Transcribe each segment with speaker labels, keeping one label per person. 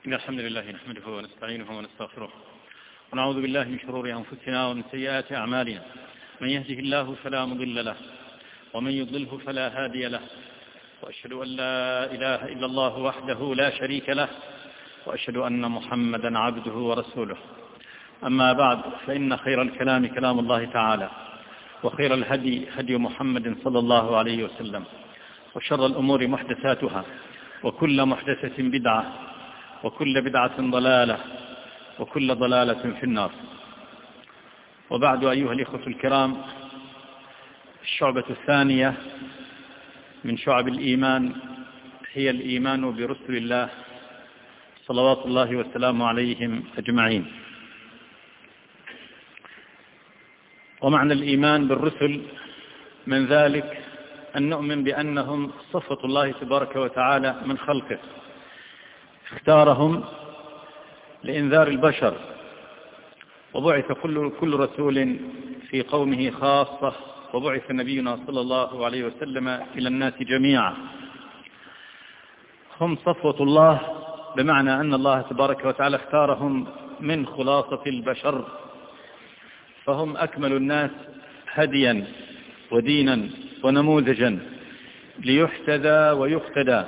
Speaker 1: إن الحمد لله نحمده ونستعينه ونستغفره ونعوذ بالله من شرور أنفسنا ومن سيئات أعمالنا. من يهده الله فلا مضل له ومن يضلله فلا هادي له، وأشهد أن لا إله إلا الله وحده لا شريك له، وأشهد أن محمدا عبده ورسوله. أما بعد، فإن خير الكلام كلام الله تعالى، وخير الهدي هدي محمد صلى الله عليه وسلم، وشر الأمور محدثاتها، وكل محدثة بدعة، وكل بدعة ضلالة، وكل ضلالة في النار. وبعد، أيها الإخوة الكرام، الشعبة الثانية من شعب الإيمان هي الإيمان برسل الله صلوات الله وسلامه عليهم أجمعين. ومعنى الإيمان بالرسل من ذلك أن نؤمن بأنهم صفوة الله تبارك وتعالى من خلقه، اختارهم لإنذار البشر، وبعث كل رسول في قومه خاصة، وبعث نبينا صلى الله عليه وسلم إلى الناس جميعا. هم صفوة الله بمعنى أن الله تبارك وتعالى اختارهم من خلاصة البشر، فهم أكمل الناس هديا ودينا ونموذجا ليحتذى ويقتدى،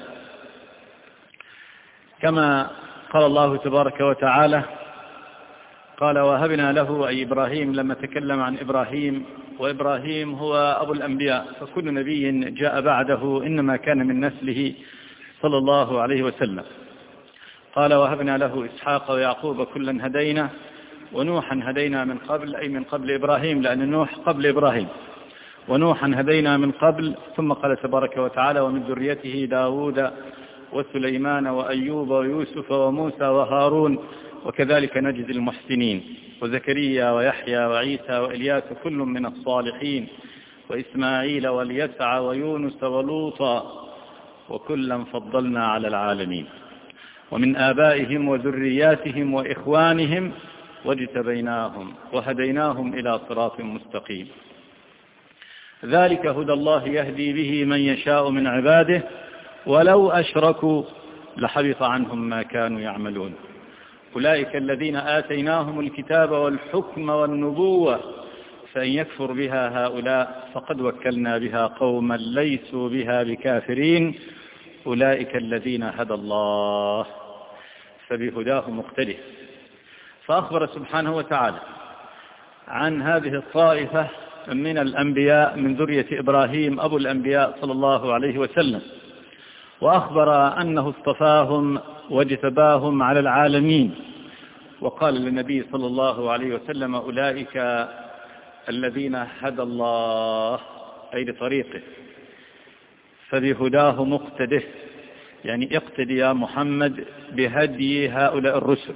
Speaker 1: كما قال الله تبارك وتعالى: قال وهبنا له، أي إبراهيم، لما تكلم عن إبراهيم، وإبراهيم هو أبو الأنبياء، فكل نبي جاء بعده إنما كان من نسله صلى الله عليه وسلم. قال وهبنا له إسحاق ويعقوب كلا هدينا، ونوحا هدينا من قبل، أي من قبل إبراهيم، لأن نوح قبل إبراهيم، ونوحا هدينا من قبل. ثم قال تبارك وتعالى: ومن ذريته داود وسليمان وأيوب ويوسف وموسى وهارون، وكذلك نجزي المحسنين، وزكريا ويحيى وعيسى وإلياس كل من الصالحين، وإسماعيل واليسع ويونس ولوطا، وكلا فضلنا على العالمين، ومن آبائهم وذرياتهم وإخوانهم واجتبيناهم وهديناهم إلى صراط مستقيم. ذلك هدى الله يهدي به من يشاء من عباده، ولو أشركوا لحبط عنهم ما كانوا يعملون. أولئك الذين آتيناهم الكتاب والحكم والنبوة، فإن يكفر بها هؤلاء فقد وكلنا بها قوما ليسوا بها بكافرين. أولئك الذين هدى الله، فبهداه مقتده. فأخبر سبحانه وتعالى عن هذه الطائفة من الأنبياء من ذرية إبراهيم أبو الأنبياء صلى الله عليه وسلم، وأخبر أنه اصطفاهم واجتباهم على العالمين، وقال للنبي صلى الله عليه وسلم: أولئك الذين هدى الله، أي لطريقه، فبهداه مقتده، يعني اقتدي يا محمد بهدي هؤلاء الرسل.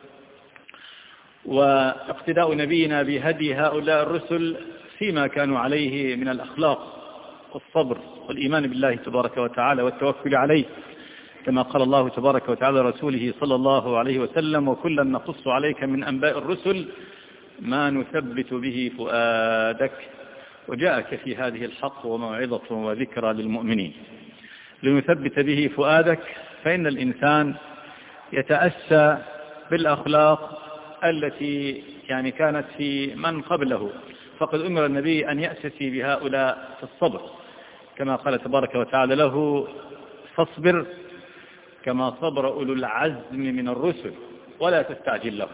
Speaker 1: واقتداء نبينا بهدي هؤلاء الرسل فيما كانوا عليه من الأخلاق والصبر والإيمان بالله تبارك وتعالى والتوكل عليه، كما قال الله تبارك وتعالى رسوله صلى الله عليه وسلم: وكلا نقص عليك من أنباء الرسل ما نثبت به فؤادك. وجاءك في هذه الحق وموعظة وذكرى للمؤمنين. لنثبت به فؤادك، فإن الإنسان يتأسى بالأخلاق التي كانت في من قبله، فقد أمر النبي أن يأسسي بهؤلاء في الصبر، كما قال تبارك وتعالى له: فاصبر كما صبر أولو العزم من الرسل ولا تستعجل له.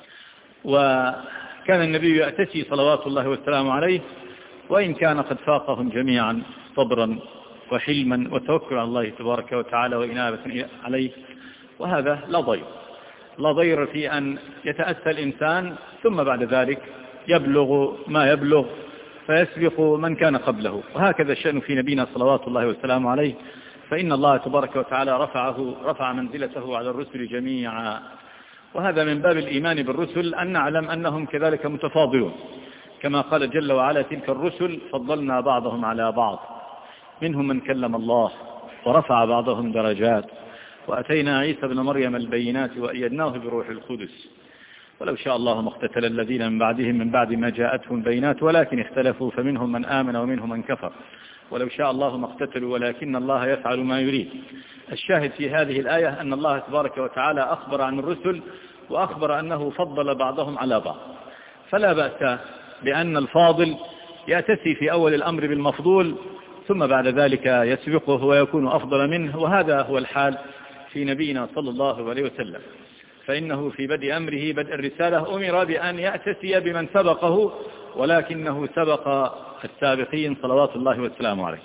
Speaker 1: وكان النبي يأتسي صلوات الله والسلام عليه، وإن كان قد فاقهم جميعا صبرا وحلما وتوكل على الله تبارك وتعالى وإنابة عليه. وهذا لا ضير في أن يتأسى الإنسان، ثم بعد ذلك يبلغ ما يبلغ فيسبق من كان قبله. وهكذا الشأن في نبينا صلوات الله والسلام عليه، فإن الله تبارك وتعالى رفع منزلته على الرسل جميعا. وهذا من باب الإيمان بالرسل، أن نعلم أنهم كذلك متفاضلون، كما قال جل وعلا: تلك الرسل فضلنا بعضهم على بعض، منهم من كلم الله ورفع بعضهم درجات، وأتينا عيسى بن مريم البينات وأيدناه بروح القدس. ولو شاء الله ما اقتتل الذين من بعدهم من بعد ما جاءتهم البينات ولكن اختلفوا فمنهم من آمن ومنهم من كفر ولو شاء الله ما اقتتلوا ولكن الله يفعل ما يريد. الشاهد في هذه الآية أن الله تبارك وتعالى أخبر عن الرسل وأخبر أنه فضل بعضهم على بعض، فلا بأس بأن الفاضل يأتسي في أول الأمر بالمفضول ثم بعد ذلك يسبقه ويكون أفضل منه، وهذا هو الحال في نبينا صلى الله عليه وسلم، فإنه في بدء أمره بدء الرسالة أمر بأن يأتسي بمن سبقه ولكنه سبق السابقين صلوات الله والسلام عليه.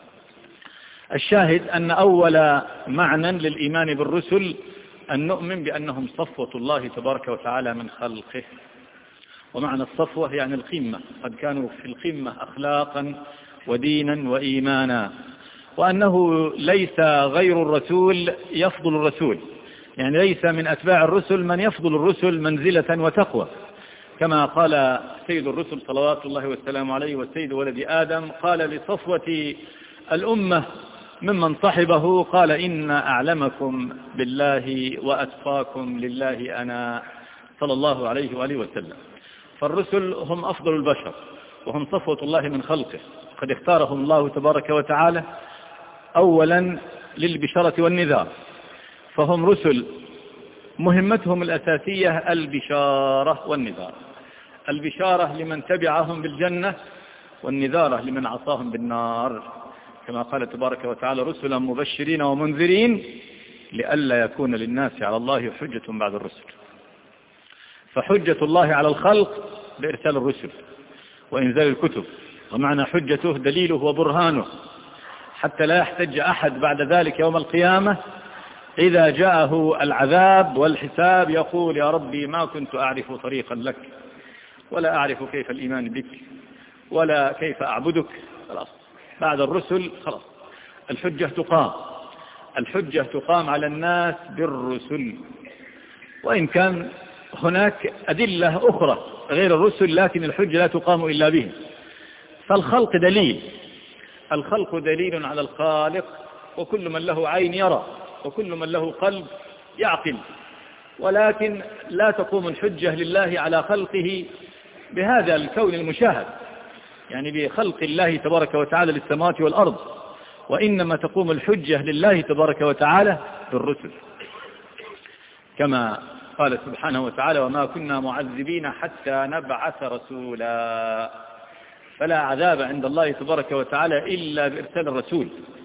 Speaker 1: الشاهد أن أول معنى للإيمان بالرسل أن نؤمن بأنهم صفوة الله تبارك وتعالى من خلقه، ومعنى الصفوة يعني القمة، قد كانوا في القمة أخلاقا ودينا وإيمانا، وأنه ليس غير الرسول يفضل الرسول، يعني ليس من أتباع الرسل من يفضل الرسل منزلة وتقوى، كما قال سيد الرسل صلوات الله والسلام عليه والسيد ولد آدم قال لصفوة الأمة ممن صحبه قال إن أعلمكم بالله وأتقاكم لله أنا صلى الله عليه وآله وسلم. فالرسل هم أفضل البشر وهم صفوة الله من خلقه، قد اختارهم الله تبارك وتعالى أولا للبشارة والنذار، فهم رسل مهمتهم الأساسية البشارة والنذار، البشارة لمن تبعهم بالجنة والنذارة لمن عصاهم بالنار، كما قال تبارك وتعالى رسلا مبشرين ومنذرين لئلا يكون للناس على الله حجة بعد الرسل. فحجة الله على الخلق بإرسال الرسل وإنزال الكتب، ومعنى حجته دليله وبرهانه، حتى لا يحتج أحد بعد ذلك يوم القيامة إذا جاءه العذاب والحساب يقول يا ربي ما كنت أعرف طريقا لك ولا أعرف كيف الإيمان بك ولا كيف أعبدك. خلاص بعد الرسل خلاص الحجة تقام على الناس بالرسل، وإن كان هناك أدلة أخرى غير الرسل لكن الحجة لا تقام إلا به. فالخلق دليل، الخلق دليل على الخالق، وكل من له عين يرى وكل من له قلب يعقل، ولكن لا تقوم الحجة لله على خلقه بهذا الكون المشاهد، يعني بخلق الله تبارك وتعالى للسماوات والأرض، وإنما تقوم الحجة لله تبارك وتعالى بالرسل، كما قال سبحانه وتعالى وما كنا معذبين حتى نبعث رسولا، فلا عذاب عند الله تبارك وتعالى إلا بإرسال الرسول.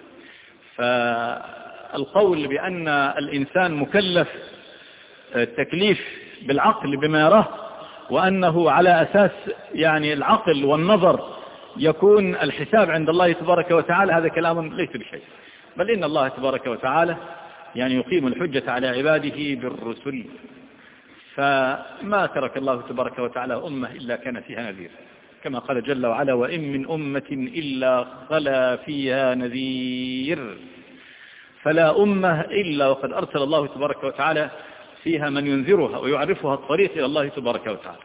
Speaker 1: فالقول بأن الإنسان مكلف التكليف بالعقل بما يراه، وأنه على أساس يعني العقل والنظر يكون الحساب عند الله تبارك وتعالى، هذا كلام ليس بشيء، بل إن الله تبارك وتعالى يعني يقيم الحجة على عباده بالرسل، فما ترك الله تبارك وتعالى أمة إلا كان فيها نذير، كما قال جل وعلا وإن من أمة إلا خلا فيها نذير، فلا أمة إلا وقد أرسل الله تبارك وتعالى فيها من ينذرها ويعرفها الطريق إلى الله تبارك وتعالى.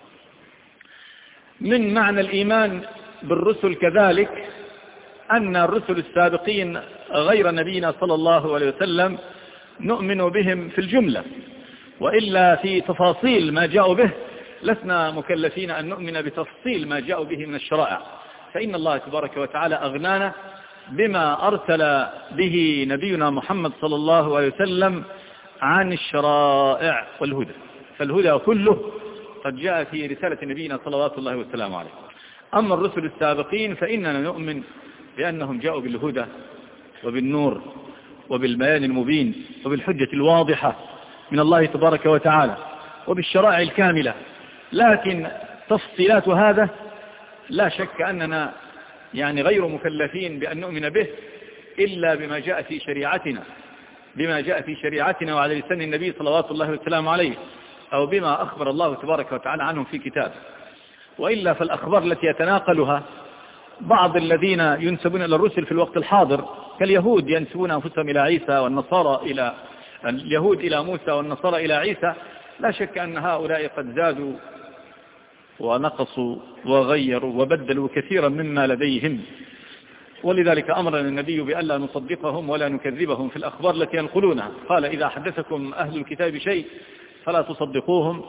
Speaker 1: من معنى الإيمان بالرسل كذلك أن الرسل السابقين غير نبينا صلى الله عليه وسلم نؤمن بهم في الجملة، وإلا في تفاصيل ما جاءوا به لسنا مكلفين أن نؤمن بتفصيل ما جاءوا به من الشرائع، فإن الله تبارك وتعالى أغنانا بما أرسل به نبينا محمد صلى الله عليه وسلم عن الشرائع والهدى، فالهدى كله قد جاء في رسالة نبينا صلوات الله والسلام عليه. أما الرسل السابقين فإننا نؤمن بأنهم جاءوا بالهدى وبالنور وبالبيان المبين وبالحجة الواضحة من الله تبارك وتعالى وبالشرائع الكاملة، لكن تفصيلات هذا لا شك أننا يعني غير مكلفين بأن نؤمن به إلا بما جاء في شريعتنا، بما جاء في شريعتنا وعلى لسان النبي صلوات الله والسلام عليه، أو بما أخبر الله تبارك وتعالى عنهم في كتابه. وإلا فالأخبار التي يتناقلها بعض الذين ينسبون إلى الرسل في الوقت الحاضر كاليهود ينسبون أنفسهم إلى عيسى والنصارى إلى اليهود إلى موسى والنصارى إلى عيسى، لا شك أن هؤلاء قد زادوا ونقصوا وغيروا وبدلوا كثيرا مما لديهم، ولذلك أمرنا النبي بألا نصدقهم ولا نكذبهم في الأخبار التي ينقلونها، قال إذا حدثكم أهل الكتاب شيء فلا تصدقوهم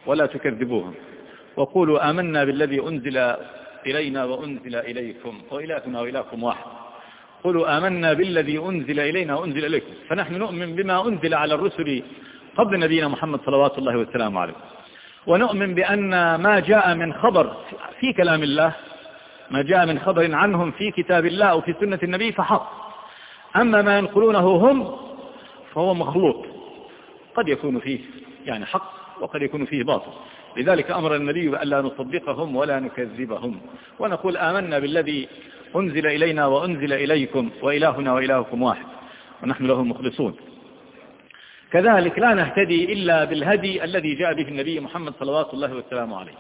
Speaker 1: ولا تكذبوهم، وقولوا آمنا بالذي أنزل إلينا وأنزل إليكم وإلهنا وإلهكم واحد. قولوا آمنا بالذي أنزل إلينا وأنزل إليكم، فنحن نؤمن بما أنزل على الرسل قبل نبينا محمد صلوات الله والسلام عليه، ونؤمن بأن ما جاء من خبر في كلام الله، ما جاء من خبر عنهم في كتاب الله أو في سنة النبي فحق. أما ما ينقلونه هم فهو مخلوط، قد يكون فيه يعني حق وقد يكون فيه باطل. لذلك أمر النبي بألا نصدقهم ولا نكذبهم، ونقول آمنا بالذي أنزل إلينا وأنزل إليكم وإلهنا وإلهكم واحد ونحن له مخلصون. كذلك لا نهتدي إلا بالهدي الذي جاء به النبي محمد صلوات الله والسلام عليه.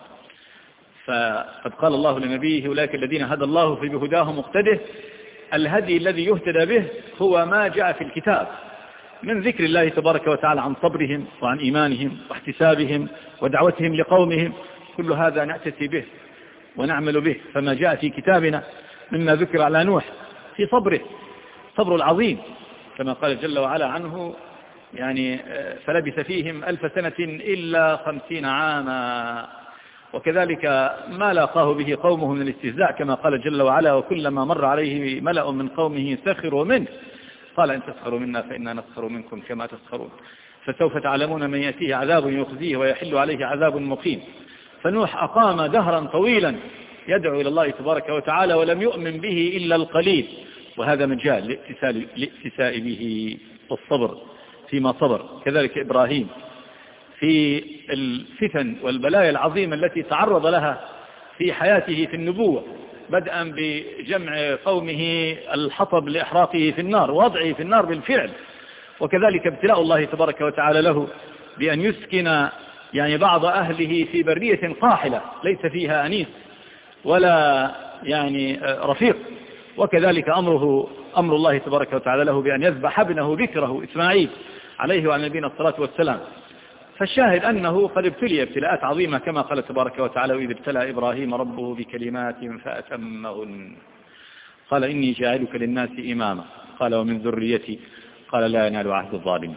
Speaker 1: فقد قال الله لنبيه أولئك الذين هدى الله فبهداه مقتده. الهدي الذي يهتدى به هو ما جاء في الكتاب من ذكر الله تبارك وتعالى عن صبرهم وعن إيمانهم واحتسابهم ودعوتهم لقومهم، كل هذا نأتي به ونعمل به. فما جاء في كتابنا مما ذكر على نوح في صبر العظيم كما قال جل وعلا عنه يعني فلبث فيهم 1000 سنة إلا 50 عاما. وكذلك ما لاقاه به قومه من الاستهزاء كما قال جل وعلا وكلما مر عليه ملأ من قومه سخروا منه قال إن تسخروا منا فإنا نسخر منكم كما تسخرون فسوف تعلمون من يأتيه عذاب يخزيه ويحل عليه عذاب مقيم. فنوح أقام دهرا طويلا يدعو إلى الله تبارك وتعالى ولم يؤمن به إلا القليل، وهذا مجال لاتساء به والصبر فيما صبر. كذلك إبراهيم في الفتن والبلايا العظيمة التي تعرض لها في حياته في النبوة، بدءا بجمع قومه الحطب لإحراقه في النار ووضعه في النار بالفعل، وكذلك ابتلاء الله تبارك وتعالى له بأن يسكن يعني بعض أهله في برية قاحلة ليس فيها أنيس ولا يعني رفيق، وكذلك أمر الله تبارك وتعالى له بأن يذبح ابنه ذكره إسماعيل عليه وعلى نبينا الصلاة والسلام. فالشاهد أنه قد ابتلي ابتلاءات عظيمة كما قال تبارك وتعالى وإذ ابتلى إبراهيم ربه بكلمات فأتمهن قال إني جاعلك للناس إماما قال ومن ذريتي قال لا ينال عهد الظالمين.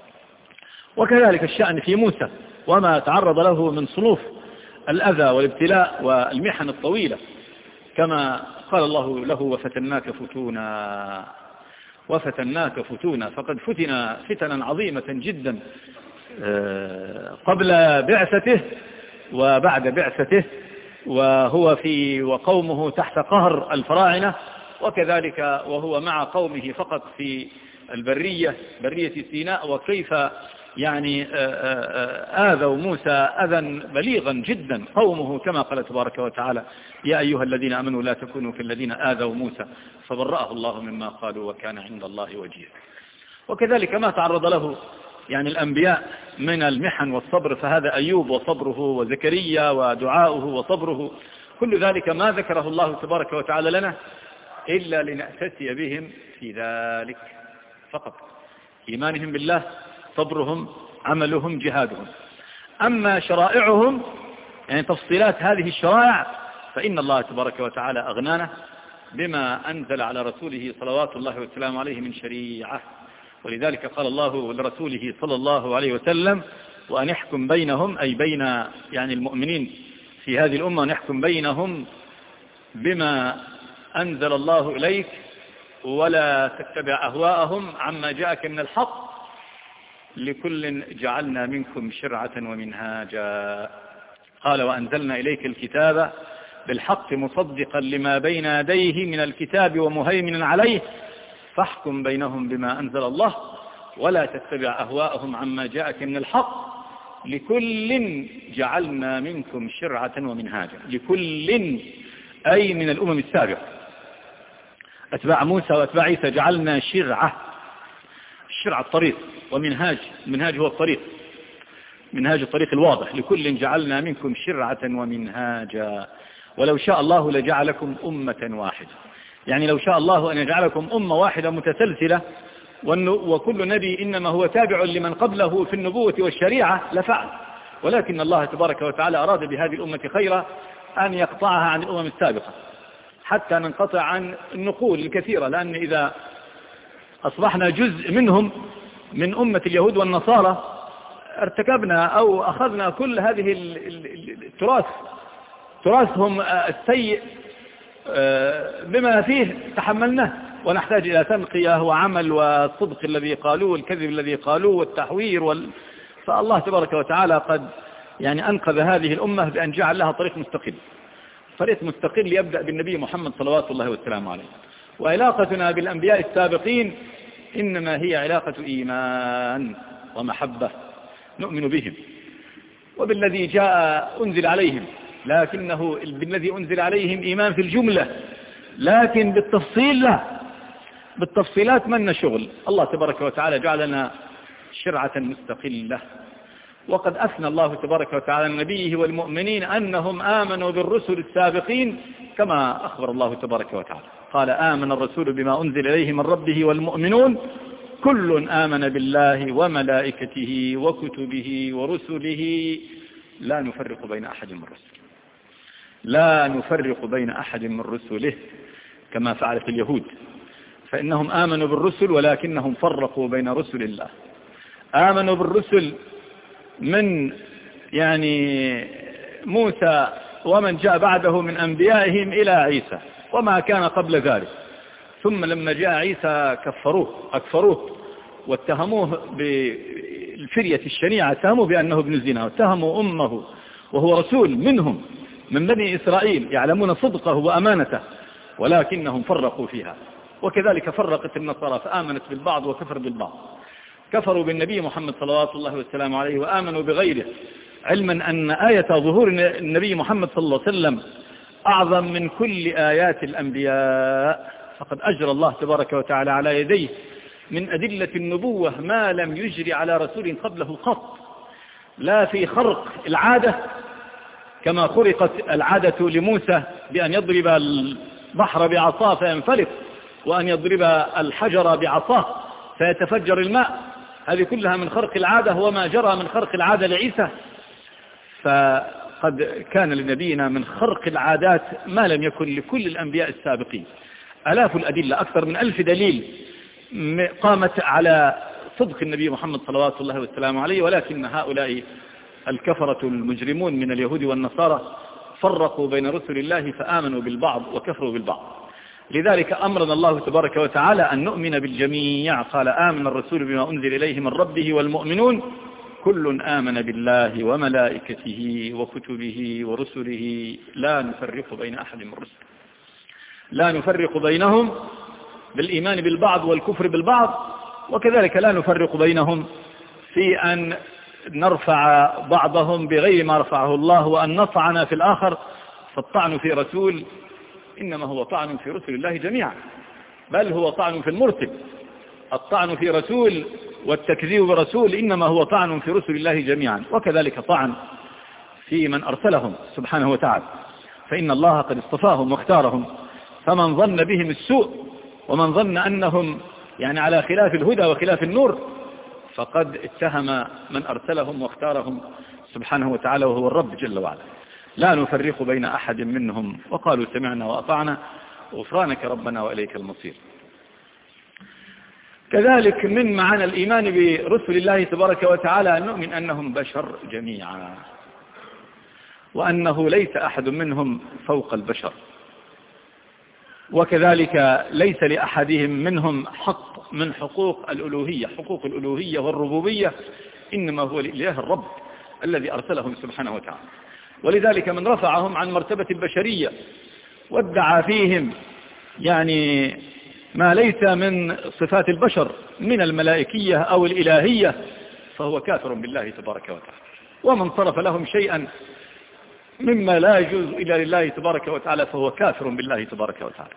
Speaker 1: وكذلك الشأن في موسى وما تعرض له من صنوف الأذى والابتلاء والمحن الطويلة كما قال الله له وفتناك فتونا فقد فتن فتنا عظيمة جدا قبل بعثته وبعد بعثته، وهو وقومه تحت قهر الفراعنة، وكذلك وهو مع قومه فقط في برية سيناء، وكيف يعني آذوا موسى أذى بليغا جدا قومه كما قال تبارك وتعالى يا أيها الذين آمنوا لا تكونوا كالذين آذوا موسى فبرأه الله مما قالوا وكان عند الله وجيها. وكذلك ما تعرض له يعني الأنبياء من المحن والصبر، فهذا أيوب وصبره وزكريا ودعاؤه وصبره، كل ذلك ما ذكره الله تبارك وتعالى لنا إلا لنأتي بهم في ذلك فقط، إيمانهم بالله، صبرهم، عملهم، جهادهم. أما شرائعهم يعني تفصيلات هذه الشرائع فإن الله تبارك وتعالى أغنانا بما أنزل على رسوله صلوات الله والسلام عليه من شريعة. ولذلك قال الله لرسوله صلى الله عليه وسلم وأن يحكم بينهم أي بين يعني المؤمنين في هذه الأمة، نحكم بينهم بما أنزل الله إليك ولا تتبع أهواءهم عما جاءك من الحق لكل جعلنا منكم شرعة ومنهاجا. قال وأنزلنا إليك الكتاب بالحق مصدقا لما بين يديه من الكتاب ومهيمنا عليه فاحكم بينهم بما أنزل الله ولا تتبع أهواءهم عما جاءك من الحق لكل جعلنا منكم شرعة ومنهاجا. لكل أي من الأمم السابقة أتباع موسى وأتباع عيسى جعلنا شرعة، الشرع الطريق، ومنهاج، المنهاج هو الطريق، منهاج الطريق الواضح. لكل جعلنا منكم شرعة ومنهاجا ولو شاء الله لجعلكم أمة واحدة، يعني لو شاء الله أن يجعلكم أمة واحدة متسلسلة وكل نبي إنما هو تابع لمن قبله في النبوة والشريعة لفعل، ولكن الله تبارك وتعالى أراد بهذه الأمة خيرا أن يقطعها عن الأمم السابقة حتى ننقطع عن النقول الكثيرة، لأن إذا أصبحنا جزء منهم من أمة اليهود والنصارى ارتكبنا أو أخذنا كل هذه التراث، تراثهم السيء بما فيه تحملناه، ونحتاج إلى تنقية وعمل والصدق الذي قالوه والكذب الذي قالوه والتحوير فالله تبارك وتعالى قد يعني أنقذ هذه الأمة بأن جعل لها طريق مستقل، طريق مستقل يبدأ بالنبي محمد صلوات الله والسلام عليه. وعلاقتنا بالأنبياء السابقين إنما هي علاقة إيمان ومحبة، نؤمن بهم وبالذي جاء أنزل عليهم، لكنه بالذي أنزل عليهم إيمان في الجملة، لكن بالتفصيل لا، بالتفصيلات من شغل. الله تبارك وتعالى جعلنا شرعة مستقلة، وقد أثنى الله تبارك وتعالى نبيه والمؤمنين أنهم آمنوا بالرسل السابقين كما أخبر الله تبارك وتعالى، قال آمن الرسول بما أنزل إليه من ربه والمؤمنون كل آمن بالله وملائكته وكتبه ورسله لا نفرق بين أحد من رسله، لا نفرق بين أحد من رسله كما فعلت اليهود، فإنهم آمنوا بالرسل ولكنهم فرقوا بين رسل الله. آمنوا بالرسل من يعني موسى ومن جاء بعده من أنبيائهم إلى عيسى وما كان قبل ذلك، ثم لما جاء عيسى كفروه أكفروه واتهموه بالفرية الشنيعة، اتهموه بأنه ابن الزنا، واتهموا أمه وهو رسول منهم من بني إسرائيل يعلمون صدقه وأمانته، ولكنهم فرقوا فيها. وكذلك فرقت النصارى فآمنت بالبعض وكفر بالبعض، كفروا بالنبي محمد صلوات الله والسلام عليه وآمنوا بغيره، علما أن آية ظهور النبي محمد صلى الله عليه وسلم أعظم من كل آيات الأنبياء، فقد أجرى الله تبارك وتعالى على يديه من أدلة النبوة ما لم يجري على رسول قبله قط، لا في خرق العادة كما خرقت العادة لموسى بأن يضرب البحر بعصاه فينفلق، وأن يضرب الحجر بعصاه فيتفجر الماء، هذه كلها من خرق العادة، وما جرى من خرق العادة لعيسى. فقد كان لنبينا من خرق العادات ما لم يكن لكل الأنبياء السابقين. آلاف الأدلة، أكثر من 1000 دليل قامت على صدق النبي محمد صلوات الله والسلام عليه، ولكن هؤلاء الكفرة المجرمون من اليهود والنصارى فرقوا بين رسل الله فآمنوا بالبعض وكفروا بالبعض. لذلك أمرنا الله تبارك وتعالى أن نؤمن بالجميع، قال آمن الرسول بما أنزل إليه من ربه والمؤمنون كل آمن بالله وملائكته وكتبه ورسله لا نفرق بين أحد من رسله، لا نفرق بينهم بالإيمان بالبعض والكفر بالبعض، وكذلك لا نفرق بينهم في أن نرفع بعضهم بغير ما رفعه الله وأن نطعن في الآخر، فالطعن في رسول إنما هو طعن في رسل الله جميعا، بل هو طعن في المرسل. الطعن في رسول والتكذيب برسول إنما هو طعن في رسل الله جميعا، وكذلك طعن في من أرسلهم سبحانه وتعالى، فإن الله قد اصطفاهم واختارهم، فمن ظن بهم السوء ومن ظن أنهم يعني على خلاف الهدى وخلاف النور فقد اتهم من أرسلهم واختارهم سبحانه وتعالى وهو الرب جل وعلا. لا نفرق بين أحد منهم وقالوا سمعنا وأطعنا غفرانك ربنا وإليك المصير. كذلك من معنى الإيمان برسل الله تبارك وتعالى أن نؤمن أنهم بشر جميعا، وأنه ليس أحد منهم فوق البشر، وكذلك ليس لأحدهم منهم حق من حقوق الألوهية، حقوق الألوهية والربوبية إنما هو لإله الرب الذي أرسلهم سبحانه وتعالى. ولذلك من رفعهم عن مرتبة البشرية وادعى فيهم يعني ما ليس من صفات البشر من الملائكية أو الإلهية فهو كافر بالله تبارك وتعالى، ومن صرف لهم شيئا مما لا يجوز إلا لله تبارك وتعالى فهو كافر بالله تبارك وتعالى.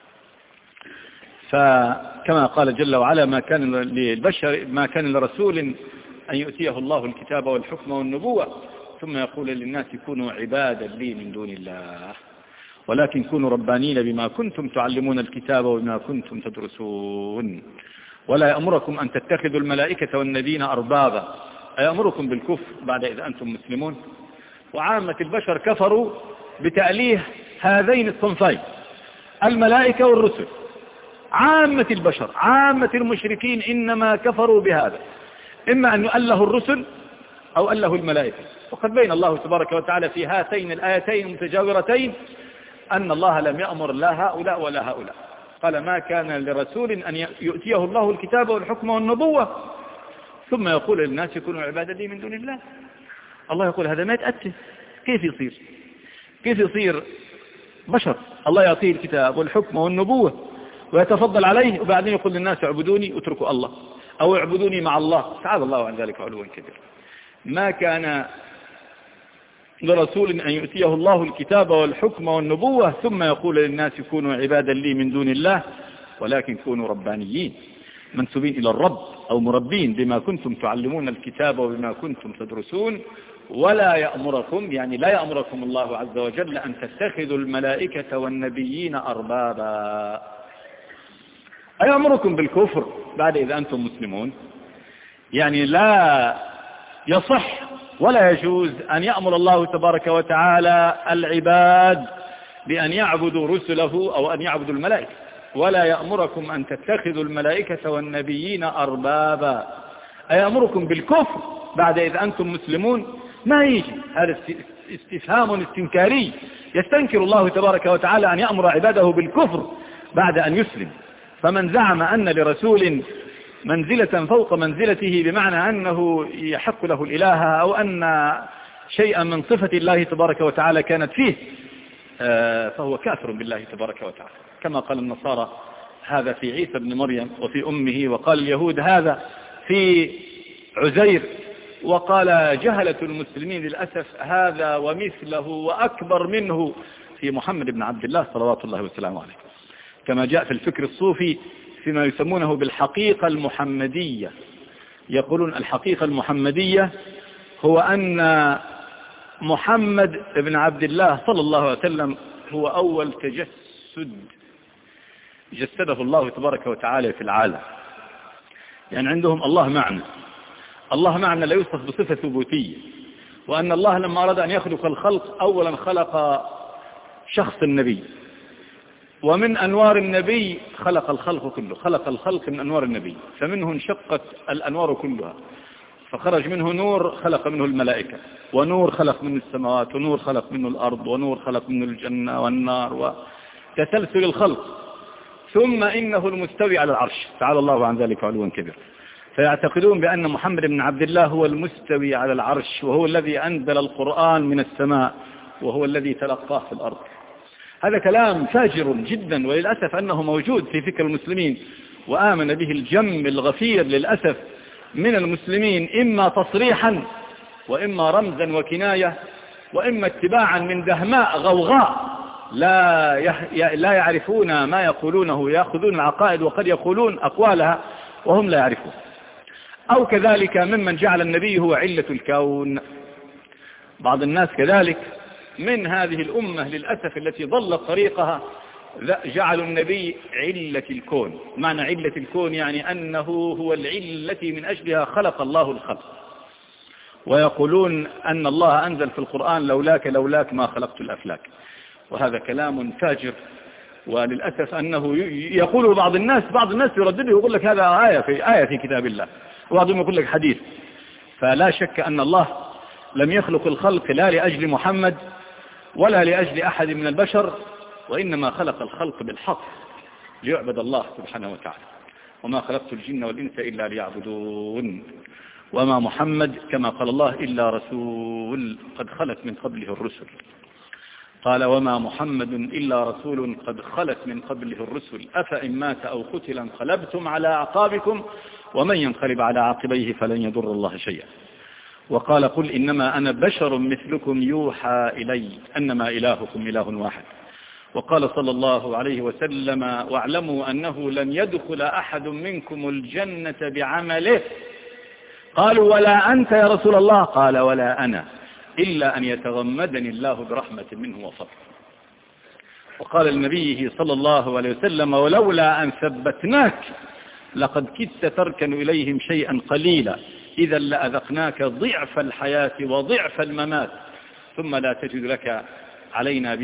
Speaker 1: فكما قال جل وعلا ما كان للبشر ما كان لرسول أن يؤتيه الله الكتاب والحكم والنبوة ثم يقول للناس كونوا عبادا لي من دون الله ولكن كونوا ربانين بما كنتم تعلمون الكتاب وبما كنتم تدرسون ولا يأمركم أن تتخذوا الملائكة والنبيين أربابا أيأمركم بالكفر بعد إذ أنتم مسلمون. وعامة البشر كفروا بتأليه هذين الصنفين الملائكة والرسل. عامة البشر عامة المشركين إنما كفروا بهذا، إما أن يؤله الرسل أو أن له الملائكة. وقد بين الله تبارك وتعالى في هاتين الآيتين المتجاورتين أن الله لم يأمر لا هؤلاء ولا هؤلاء. قال ما كان لرسول أن يؤتيه الله الكتاب والحكم والنبوة ثم يقول للناس كونوا عبادا لي من دون الله. الله يقول هذا ما يتأتي. كيف يصير بشر الله يعطيه الكتاب والحكم والنبوة ويتفضل عليه وبعدين يقول للناس اعبدوني واتركوا الله أو اعبدوني مع الله؟ تعالى الله عن ذلك علوا كبيرا. ما كان لرسول أن يؤتيه الله الكتاب والحكم والنبوة ثم يقول للناس كونوا عبادا لي من دون الله ولكن كونوا ربانيين منسوبين إلى الرب أو مربين بما كنتم تعلمون الكتاب وبما كنتم تدرسون ولا يأمركم، يعني لا يأمركم الله عز وجل أن تتخذوا الملائكة والنبيين أربابا. أيأمركم بالكفر بعد إذا أنتم مسلمون؟ يعني لا يصح ولا يجوز أن يأمر الله تبارك وتعالى العباد بأن يعبدوا رسله أو أن يعبدوا الملائكة، ولا يأمركم أن تتخذوا الملائكة والنبيين أربابا. أيأمركم بالكفر بعد إذا أنتم مسلمون؟ ما يجي. هذا استفهام استنكاري، يستنكر الله تبارك وتعالى أن يأمر عباده بالكفر بعد أن يسلم. فمن زعم أن لرسول منزلة فوق منزلته بمعنى أنه يحق له الإله أو أن شيئا من صفة الله تبارك وتعالى كانت فيه فهو كافر بالله تبارك وتعالى، كما قال النصارى هذا في عيسى بن مريم وفي أمه، وقال اليهود هذا في عزير، وقال جهلة المسلمين للأسف هذا ومثله وأكبر منه في محمد بن عبد الله صلوات الله وسلامه عليه. كما جاء في الفكر الصوفي فيما يسمونه بالحقيقة المحمدية، يقولون الحقيقة المحمدية هو أن محمد بن عبد الله صلى الله عليه وسلم هو أول تجسد جسده الله تبارك وتعالى في العالم. يعني عندهم الله معنى لا يوصف بصفة ثبوتية، وأن الله لما أراد أن يخلق الخلق أولا خلق شخص النبي، ومن أنوار النبي خلق الخلق كله، خلق الخلق من أنوار النبي، فمنه انشقت الأنوار كلها، فخرج منه نور خلق منه الملائكة، ونور خلق منه السماوات، ونور خلق منه الأرض، ونور خلق منه الجنة والنار، وتسلسل الخلق. ثم إنه المستوي على العرش، تعالى الله عن ذلك علوا كبيرا. فيعتقدون بأن محمد بن عبد الله هو المستوي على العرش، وهو الذي أنزل القرآن من السماء، وهو الذي تلقاه في الأرض. هذا كلام فاجر جدا، وللأسف أنه موجود في فكر المسلمين، وآمن به الجم الغفير للأسف من المسلمين، إما تصريحا وإما رمزا وكناية وإما اتباعا من دهماء غوغاء لا يعرفون ما يقولونه، يأخذون العقائد وقد يقولون أقوالها وهم لا يعرفون. أو كذلك ممن جعل النبي هو علة الكون. بعض الناس كذلك من هذه الأمة للأسف التي ضلت طريقها جعلوا النبي علة الكون. معنى علة الكون يعني أنه هو العلة التي من أجلها خلق الله الخلق، ويقولون أن الله أنزل في القرآن لولاك ما خلقت الأفلاك. وهذا كلام فاجر، وللأسف أنه يقوله بعض الناس يردده يقول لك هذا آية في كتاب الله، وبعضهم يقول لك حديث. فلا شك أن الله لم يخلق الخلق لا لأجل محمد ولا لأجل أحد من البشر، وإنما خلق الخلق بالحق ليعبد الله سبحانه وتعالى. وما خلقت الجن والإنس إلا ليعبدون. وما محمد كما قال الله إلا رسول قد خلت من قبله الرسل. قال وما محمد إلا رسول قد خلت من قبله الرسل أفإن مات أو قتل انقلبتم على أعقابكم ومن ينقلب على عقبيه فلن يضر الله شيئا. وقال قل إنما أنا بشر مثلكم يوحى إلي أنما إلهكم إله واحد. وقال صلى الله عليه وسلم واعلموا أنه لن يدخل أحد منكم الجنة بعمله. قالوا ولا أنت يا رسول الله؟ قال ولا أنا إلا أن يتغمدني الله برحمة منه وفضل. وقال لنبيه صلى الله عليه وسلم ولولا أن ثبتناك لقد كدت تركن إليهم شيئا قليلا إذا لأذقناك ضعف الحياة وضعف الممات ثم لا تجد لك علينا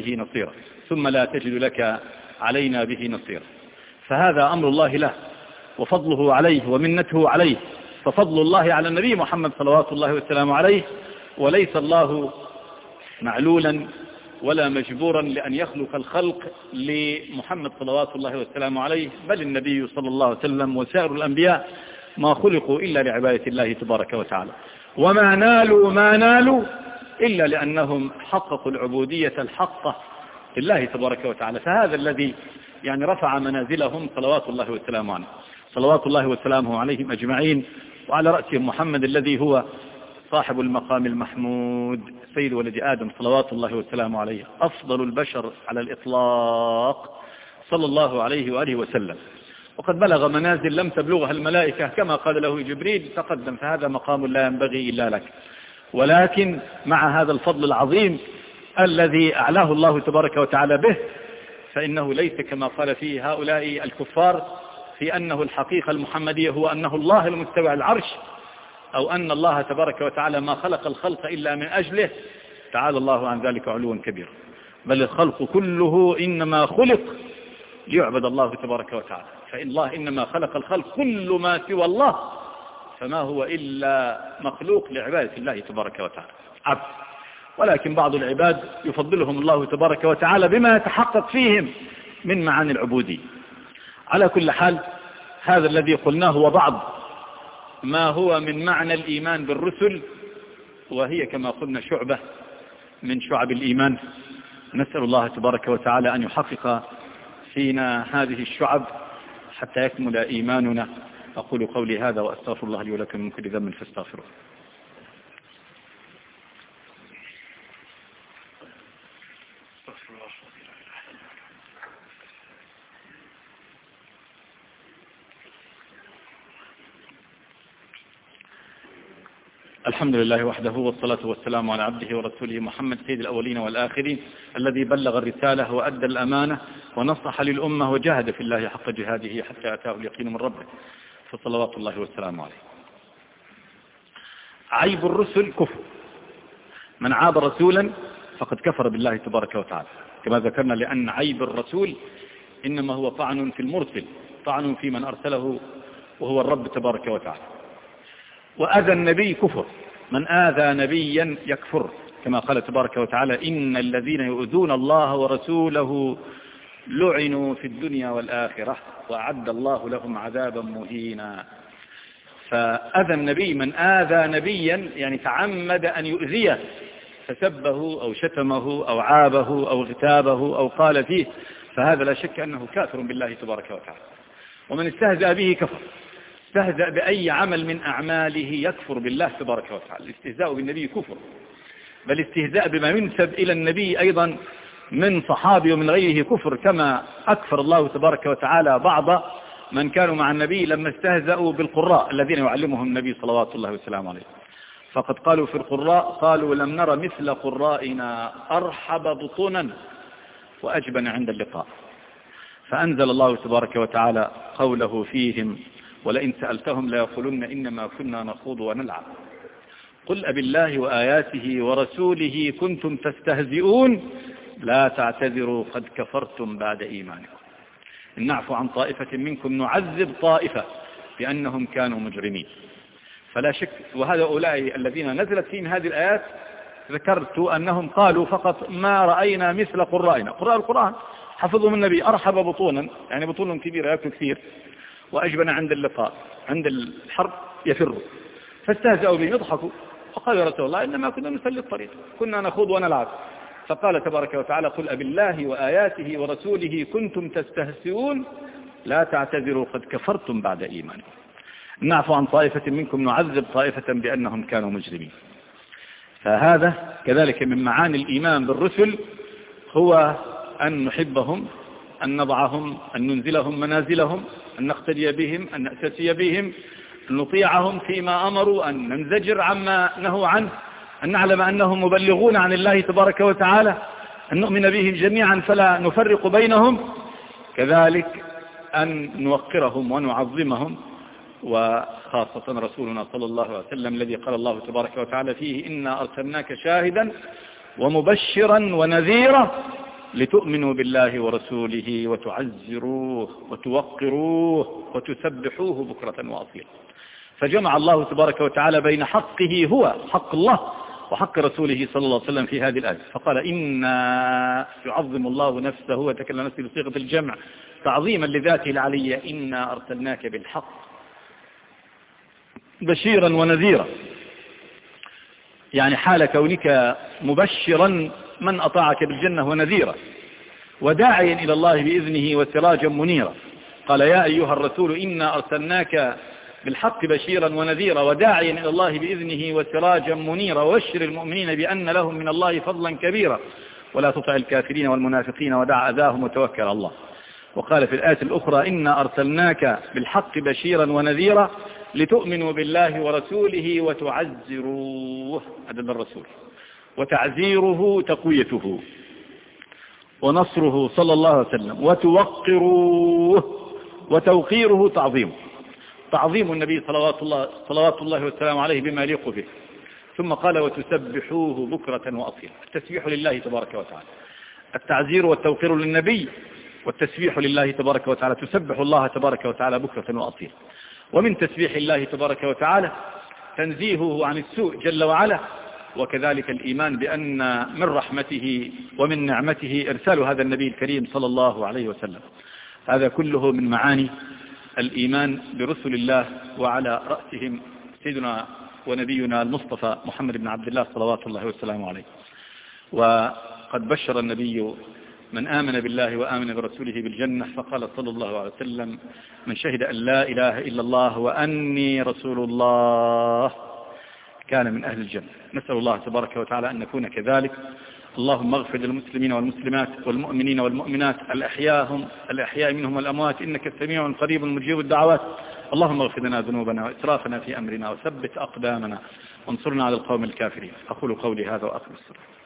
Speaker 1: به نصيرا. فهذا أمر الله له وفضله عليه ومنته عليه، ففضل الله على النبي محمد صلوات الله والسلام عليه، وليس الله معلولا ولا مجبورا لأن يخلق الخلق لمحمد صلوات الله والسلام عليه، بل النبي صلى الله عليه وسلم وسائر الأنبياء ما خلقوا إلا لعبادة الله تبارك وتعالى، وما نالوا ما نالوا إلا لأنهم حققوا العبودية الحقة لله تبارك وتعالى. فهذا الذي يعني رفع منازلهم صلوات الله والسلام عليه، صلوات الله وسلامه عليهم أجمعين، وعلى رأسهم محمد الذي هو صاحب المقام المحمود سيد ولد آدم صلوات الله وسلامه عليه، أفضل البشر على الإطلاق صلى الله عليه وآله وسلم، وقد بلغ منازل لم تبلغها الملائكة كما قال له جبريل تقدم، فهذا مقام لا ينبغي إلا لك. ولكن مع هذا الفضل العظيم الذي أعلاه الله تبارك وتعالى به، فإنه ليس كما قال فيه هؤلاء الكفار في أنه الحقيقة المحمدية هو أنه الله المستوى على العرش، أو أن الله تبارك وتعالى ما خلق الخلق إلا من أجله، تعالى الله عن ذلك علوا كبيرا، بل الخلق كله إنما خلق ليعبد الله تبارك وتعالى، فإن الله إنما خلق الخلق كل ما سوى الله فما هو إلا مخلوق لعبادة الله تبارك وتعالى عبد. ولكن بعض العباد يفضلهم الله تبارك وتعالى بما يتحقق فيهم من معاني العبودية. على كل حال هذا الذي قلناه هو بعض ما هو من معنى الإيمان بالرسل، وهي كما قلنا شعبة من شعب الإيمان. نسأل الله تبارك وتعالى أن يحقق فينا هذه الشعب حتى يكمل إيماننا. أقول قولي هذا وأستغفر الله لي ولكم من كل ذنب فاستغفروه. الحمد لله وحده، والصلاة والسلام على عبده ورسوله محمد سيد الأولين والآخرين، الذي بلغ الرسالة وأدى الأمانة ونصح للأمة وجاهد في الله حق جهاده حتى أتاه اليقين من ربه، فصلوات الله والسلام عليه. عيب الرسل كفر، من عاب رسولا فقد كفر بالله تبارك وتعالى كما ذكرنا، لأن عيب الرسول إنما هو طعن في المرسل، طعن في من أرسله وهو الرب تبارك وتعالى. وأذى النبي كفر، من آذى نبيا يكفر، كما قال تبارك وتعالى إن الذين يؤذون الله ورسوله لعنوا في الدنيا والآخرة وأعد الله لهم عذابا مهينا. فأذى النبي، من آذى نبيا يعني تعمد أن يؤذيه، فسبه أو شتمه أو عابه أو اغتابه أو قال فيه، فهذا لا شك أنه كافر بالله تبارك وتعالى. ومن استهزأ به كفر، استهزأ بأي عمل من أعماله يكفر بالله تبارك وتعالى. الاستهزاء بالنبي كفر، بل استهزاء بما ينسب إلى النبي أيضا من صحابه ومن غيره كفر، كما أكفر الله تبارك وتعالى بعض من كانوا مع النبي لما استهزأوا بالقراء الذين يعلمهم النبي صلوات الله وسلامه عليه. فقد قالوا في القراء، قالوا لم نرى مثل قرائنا أرحب بطونا وأجبن عند اللقاء. فأنزل الله تبارك وتعالى قوله فيهم ولئن سألتهم ليقولن إنما كنا نخوض ونلعب قل أبالله وآياته ورسوله كنتم تستهزئون لا تعتذروا قد كفرتم بعد إيمانكم إن نعفو عن طائفة منكم نعذب طائفة بأنهم كانوا مجرمين. فلا شك، وهذا أولئك الذين نزلت فيهم هذه الآيات ذكرت أنهم قالوا فقط ما رأينا مثل قرائنا، قراء القرآن حفظهم النبي أرحب بطونا، يعني بطون كبيرة يأكل كثير، وأجبن عند اللقاء، عند الحرب يفر، فاستهزأوا بهم يضحكوا وقالوا يا رسول الله إنما كنا نسلي الطريق كنا نخوض ونلعب. فقال تبارك وتعالى قل أبالله وآياته ورسوله كنتم تستهزئون لا تعتذروا قد كفرتم بعد إيمانكم نعفو عن طائفة منكم نعذب طائفة بأنهم كانوا مجرمين. فهذا كذلك من معاني الإيمان بالرسل، هو أن نحبهم، أن نضعهم، أن ننزلهم منازلهم، أن نقتدي بهم، أن نأتسي بهم، أن نطيعهم فيما أمروا، أن ننزجر عما نهوا عنه، أن نعلم أنهم مبلغون عن الله تبارك وتعالى، أن نؤمن بهم جميعا فلا نفرق بينهم، كذلك أن نوقرهم ونعظمهم، وخاصة رسولنا صلى الله عليه وسلم الذي قال الله تبارك وتعالى فيه إنا أرسلناك شاهدا ومبشرا ونذيرا لتؤمنوا بالله ورسوله وتعزروه وتوقروه وتسبحوه بكرة وأصيلا. فجمع الله تبارك وتعالى بين حقه هو حق الله وحق رسوله صلى الله عليه وسلم في هذه الآية، فقال إنا يعظم الله نفسه وتكلم نفسه بصيغة الجمع تعظيما لذاته العلية، إنا أرسلناك بالحق بشيرا ونذيرا، يعني حال كونك مبشرا من أطاعك بالجنة ونذيرا وداعيا إلى الله بإذنه وسراجا منيرا. قال يا أيها الرسول إنا أرسلناك بالحق بشيرا ونذيرا وداعيا إلى الله بإذنه وسراجا منيرا وبشر المؤمنين بأن لهم من الله فضلا كبيرا ولا تطع الكافرين والمنافقين ودع أذاهم وتوكل على الله. وقال في الآية الأخرى إنا أرسلناك بالحق بشيرا ونذيرا لتؤمنوا بالله ورسوله وتعزروه، هذا الرسول، وتعزيره تقويته، ونصره صلى الله عليه وسلم، وتوقروه وتوقيره تعظيمه، تعظيم النبي صلوات الله والسلام عليه بما يليق به. ثم قال وتسبحوه بكرة وأصيلا، التسبيح لله تبارك وتعالى، التعزير والتوقير للنبي والتسبيح لله تبارك وتعالى، تسبح الله تبارك وتعالى بكرة وأصيلا. ومن تسبيح الله تبارك وتعالى تنزيهه عن السوء جل وعلا، وكذلك الإيمان بأن من رحمته ومن نعمته إرسال هذا النبي الكريم صلى الله عليه وسلم. هذا كله من معاني الإيمان برسل الله، وعلى رأسهم سيدنا ونبينا المصطفى محمد بن عبد الله صلوات الله وسلامه عليه. وقد بشر النبي من آمن بالله وآمن برسوله بالجنة، فقال صلى الله عليه وسلم من شهد أن لا إله إلا الله وأني رسول الله كان من أهل الجنة. نسأل الله تبارك وتعالى أن نكون كذلك. اللهم اغفر للمسلمين والمسلمات والمؤمنين والمؤمنات الأحياء منهم والأموات إنك سميع قريب مجيب الدعوات. اللهم اغفر لنا ذنوبنا وإسرافنا في أمرنا وثبت أقدامنا وانصرنا على القوم الكافرين. أقول قولي هذا وأقم الصلاة.